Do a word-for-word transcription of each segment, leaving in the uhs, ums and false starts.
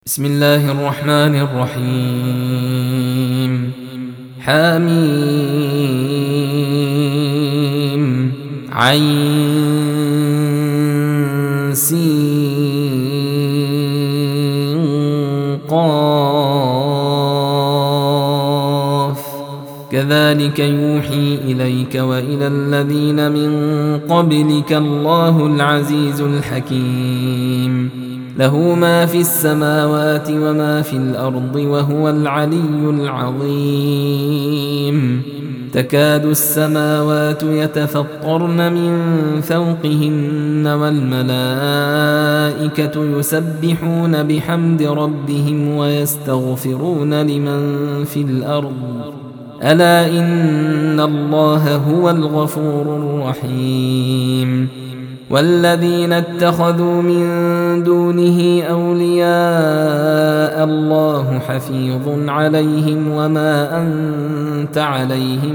بسم الله الرحمن الرحيم. حميم عين سين قاف كذلك يوحي إليك وإلى الذين من قبلك الله العزيز الحكيم. له ما في السماوات وما في الأرض وهو العلي العظيم. تكاد السماوات يتفطرن من فوقهن والملائكة يسبحون بحمد ربهم ويستغفرون لمن في الأرض ألا إن الله هو الغفور الرحيم. والذين اتخذوا من دونه أولياء الله حفيظ عليهم وما أنت عليهم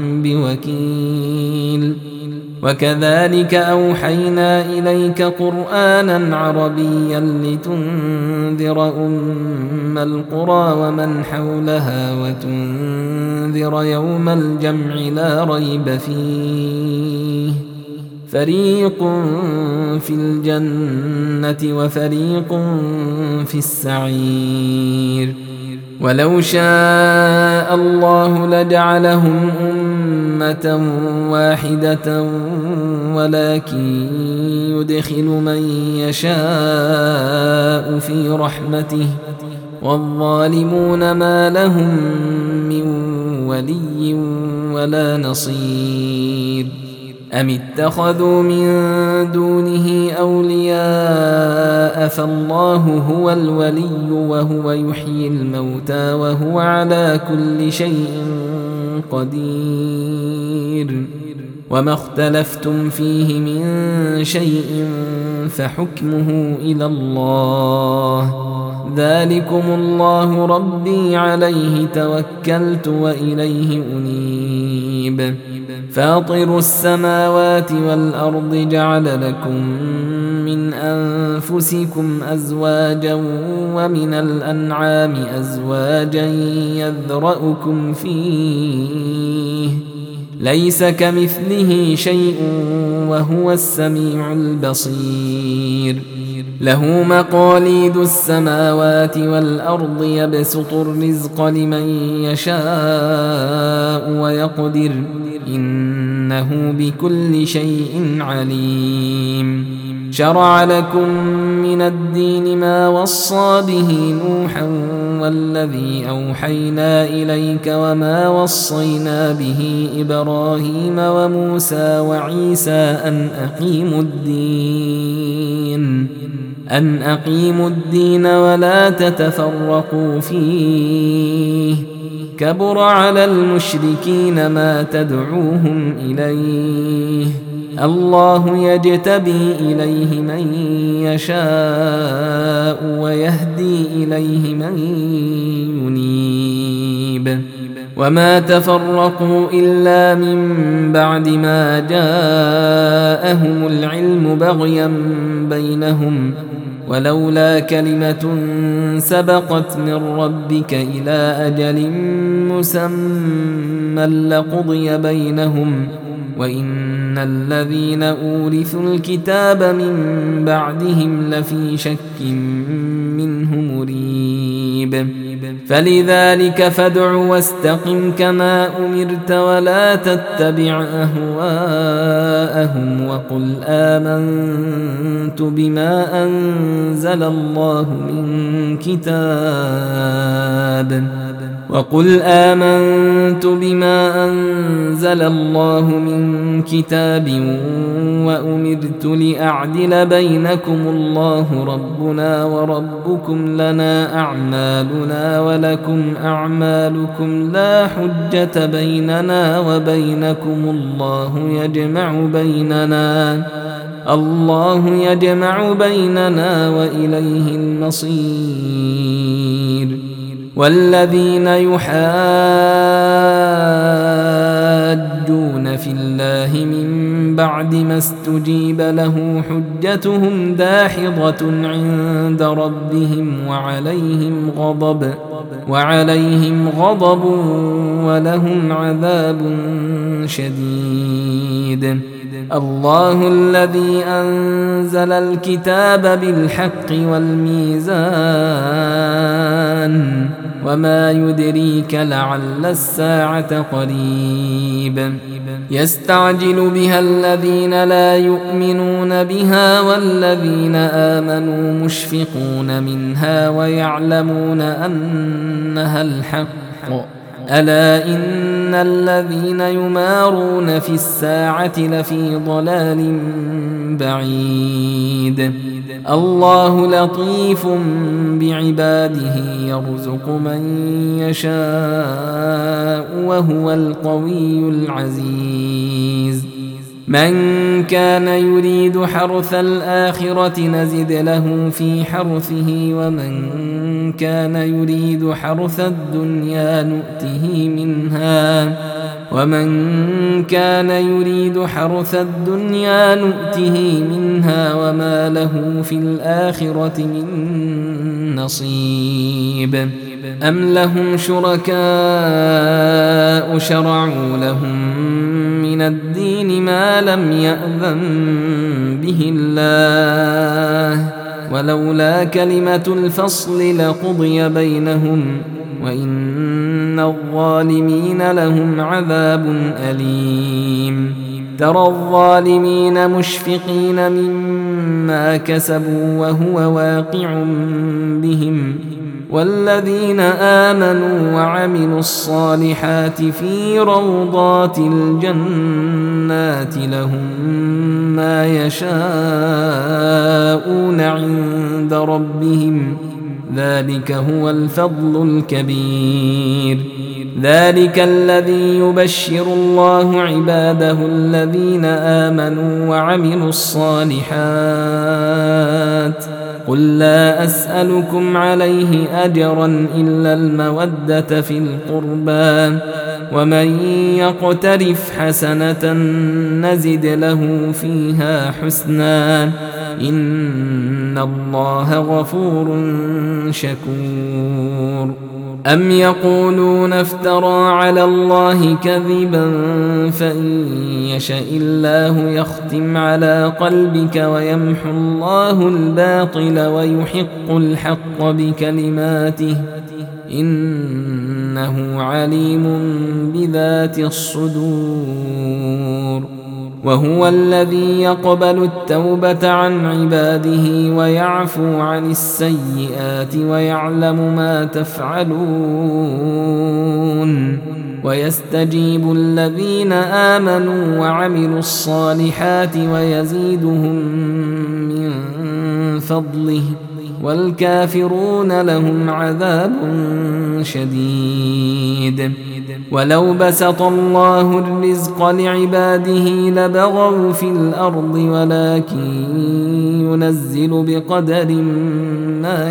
بوكيل. وكذلك أوحينا إليك قرآنا عربيا لتنذر أم القرى ومن حولها وتنذر يوم الجمع لا ريب فيه فريق في الجنة وفريق في السعير. ولو شاء الله لجعلهم أمة واحدة ولكن يدخل من يشاء في رحمته والظالمون ما لهم من ولي ولا نصير. أم اتخذوا من دونه أولياء فالله هو الولي وهو يحيي الموتى وهو على كل شيء قدير. وما اختلفتم فيه من شيء فحكمه إلى الله ذلكم الله ربي عليه توكلت وإليه أنيب. فاطر السماوات والأرض جعل لكم من أنفسكم أزواجا ومن الأنعام أزواجا يذرأكم فيه ليس كمثله شيء وهو السميع البصير. له مقاليد السماوات والأرض يبسط الرزق لمن يشاء ويقدر إنه بكل شيء عليم. شرع لكم من الدين ما وصى به نوحا والذي أوحينا إليك وما وصينا به إبراهيم وموسى وعيسى أن أقيموا الدين أن أقيموا الدين ولا تتفرقوا فيه كبر على المشركين ما تدعوهم إليه الله يجتبي إليه من يشاء ويهدي إليه من ينيب. وما تفرقوا إلا من بعد ما جاءهم العلم بغيا بينهم ولولا كلمة سبقت من ربك إلى أجل مسمى لقضي بينهم وإن الذين أورثوا الكتاب من بعدهم لفي شك منه مريب. فلذلك فادع واستقم كما أمرت ولا تتبع أهواءهم وقل آمنت بما أنزل الله من كتاب وقل آمنت بما أنزل الله من كتاب وأمرت لأعدل بينكم الله ربنا وربكم لنا أعمالنا ولكم أعمالكم لا حجة بيننا وبينكم الله يجمع بيننا الله يجمع بيننا وإليه المصير. والذين يحاجون يحاجون في الله من بعد ما استجيب له حجتهم داحضة عند ربهم وعليهم غضب وعليهم غضب ولهم عذاب شديد. الله الذي أنزل الكتاب بالحق والميزان وما يدريك لعل الساعة قريب. يستعجل بها الذين لا يؤمنون بها والذين آمنوا مشفقون منها ويعلمون أنها الحق. ألا إن الذين يمارون في الساعة لفي ضلال بعيد. الله لطيف بعباده يرزق من يشاء وهو القوي العزيز. من كان يريد حرث الآخرة نزد له في حرثه ومن كان يريد حرث الدنيا نؤته منها ومن كان يريد حرث الدنيا نؤته منها وما له في الآخرة من نصيب. أم لهم شركاء شرعوا لهم من الدين ما لم يأذن به الله ولولا كلمة الفصل لقضي بينهم وإن الظالمين لهم عذاب أليم. ترى الظالمين مشفقين مما كسبوا وهو واقع بهم والذين آمنوا وعملوا الصالحات في روضات الجنات لهم ما يشاءون عند ربهم ذلك هو الفضل الكبير. ذلك الذي يبشر الله عباده الذين آمنوا وعملوا الصالحات. قل لا أسألكم عليه أجرا إلا المودة في القربى ومن يقترف حسنة نزد له فيها حسنا إن الله غفور شكور. أم يقولون افترى على الله كذبا فإن يشأ الله يختم على قلبك ويمحو الله الباطل ويحق الحق بكلماته إنه عليم بذات الصدور. وهو الذي يقبل التوبة عن عباده ويعفو عن السيئات ويعلم ما تفعلون ويستجيب الذين آمنوا وعملوا الصالحات ويزيدهم من فضله والكافرون لهم عذاب شديد. ولو بسط الله الرزق لعباده لبغوا في الأرض ولكن ينزل بقدر ما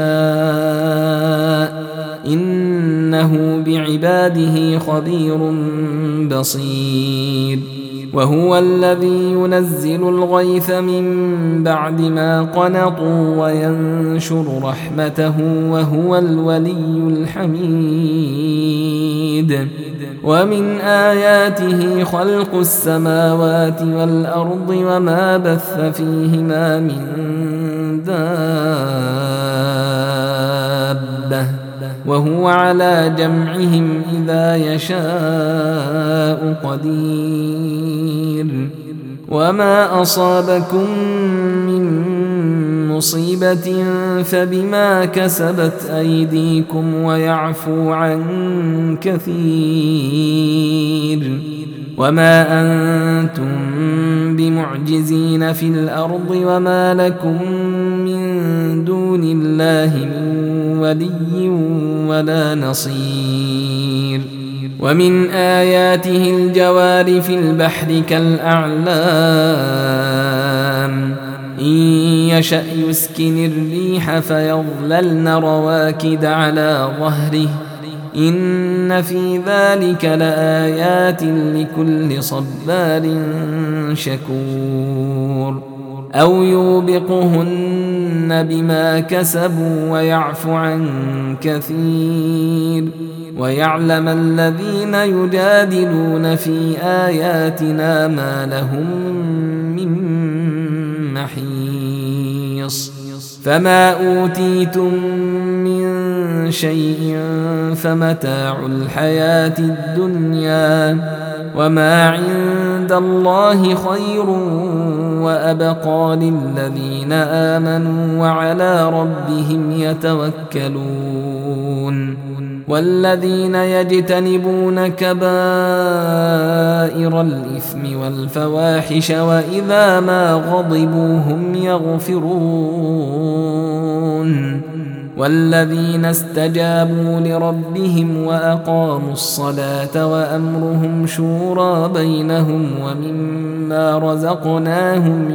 يشاء إنه بعباده خبير بصير. وهو الذي ينزل الغيث من بعد ما قنطوا وينشر رحمته وهو الولي الحميد. ومن آياته خلق السماوات والأرض وما بث فيهما من دابة وهو على جمعهم إذا يشاء قدير. وما أصابكم من مصيبة فبما كسبت أيديكم ويعفو عن كثير. وما أنتم بمعجزين في الأرض وما لكم من دون الله من ولي ولا نصير. ومن آياته الجوار في البحر كالأعلام إن يشأ يسكن الريح فيظللن رواكد على ظهره إن في ذلك لآيات لكل صبار شكور أو يوبقهن بما كسبوا ويعفو عن كثير ويعلم الذين يجادلون في آياتنا ما لهم من محيص فما أوتيتم من شيء فمتاع الحياة الدنيا وما عند الله خير وأبقى للذين آمنوا وعلى ربهم يتوكلون والذين يجتنبون كبائر الإثم والفواحش وإذا ما غضبوا هم يغفرون والذين استجابوا لربهم وأقاموا الصلاة وأمرهم شورى بينهم ومما رزقناهم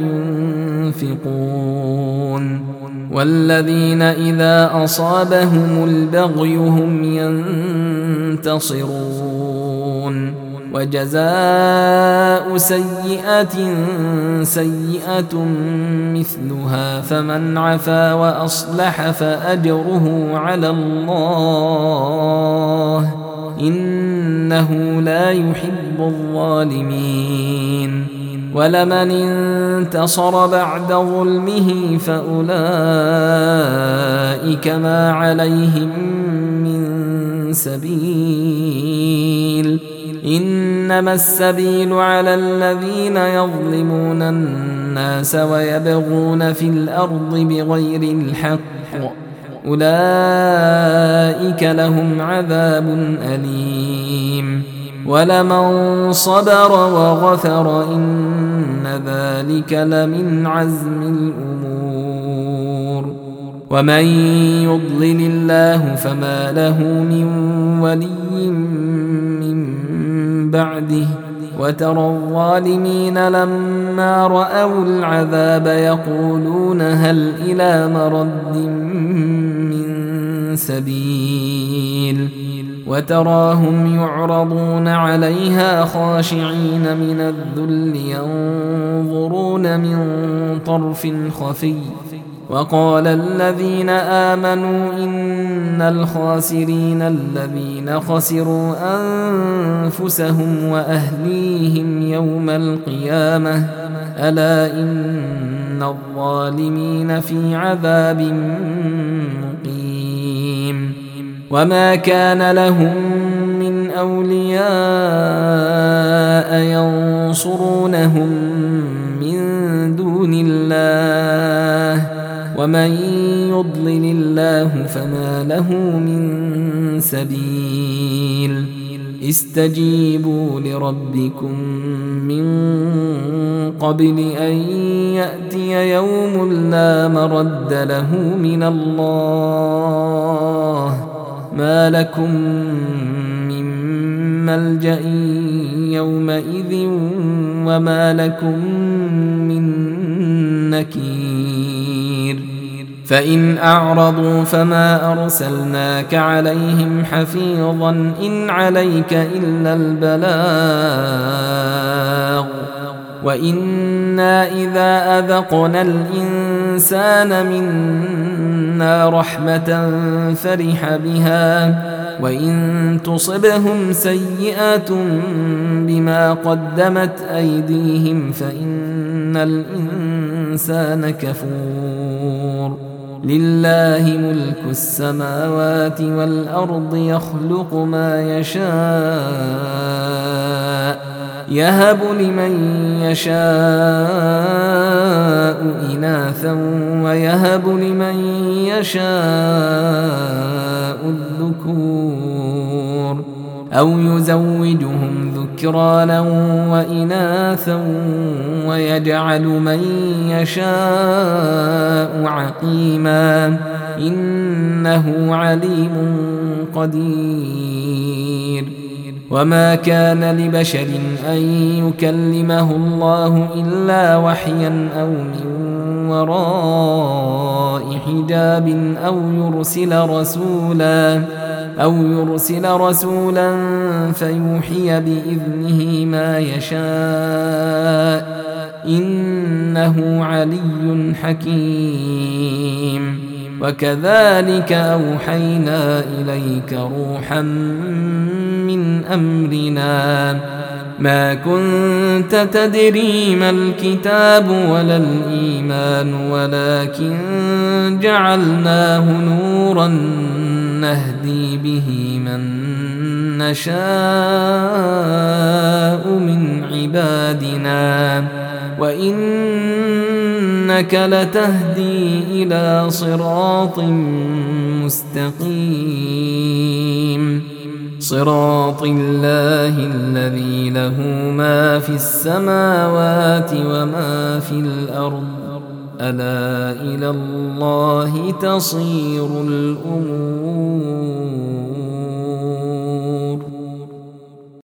ينفقون والذين إذا أصابهم البغي هم ينتصرون وجزاء سيئة سيئة مثلها فمن عفا وأصلح فأجره على الله إنه لا يحب الظالمين ولمن انتصر بعد ظلمه فأولئك ما عليهم من سبيل إنما السبيل على الذين يظلمون الناس ويبغون في الأرض بغير الحق أولئك لهم عذاب أليم ولمن صبر وغفر إن ذلك لمن عزم الأمور ومن يضلل الله فما له من ولي من بعده وترى الظالمين لما رأوا العذاب يقولون هل إلى مرد من سبيل وتراهم يعرضون عليها خاشعين من الذل ينظرون من طرف خفي وقال الذين آمنوا إن الخاسرين الذين خسروا أنفسهم وأهليهم يوم القيامة ألا إن الظالمين في عذاب مقيم وما كان لهم من أولياء ينصرونهم من دون الله ومن يضلل الله فما له من سبيل استجيبوا لربكم من قبل أن يأتي يوم لا مرد له من الله ما لكم من ملجأ يومئذ وما لكم من نكير فإن أعرضوا فما أرسلناك عليهم حفيظا إن عليك إلا البلاغ وإنا إذا أذقنا الإنسان منا رحمة فرح بها وإن تصبهم سيئة بما قدمت أيديهم فإن الإنسان كفور لله ملك السماوات والأرض يخلق ما يشاء يهب لمن يشاء إناثا ويهب لمن يشاء الذكور أو يزوجهم ذكرانا وإناثا ويجعل من يشاء عقيما إنه عليم قدير وما كان لبشر أن يكلمه الله إلا وحيا أو من وراء حجاب أو يرسل رسولا أو يرسل رسولا فيوحي بإذنه ما يشاء إنه علي حكيم. وكذلك أوحينا إليك روحا من أمرنا ما كنت تدري ما الكتاب ولا الإيمان ولكن جعلناه نورا نهدي به من نشاء من عبادنا وإنك لتهدي إلى صراط مستقيم صراط الله الذي له ما في السماوات وما في الأرض ألا إلى الله تصير الأمور.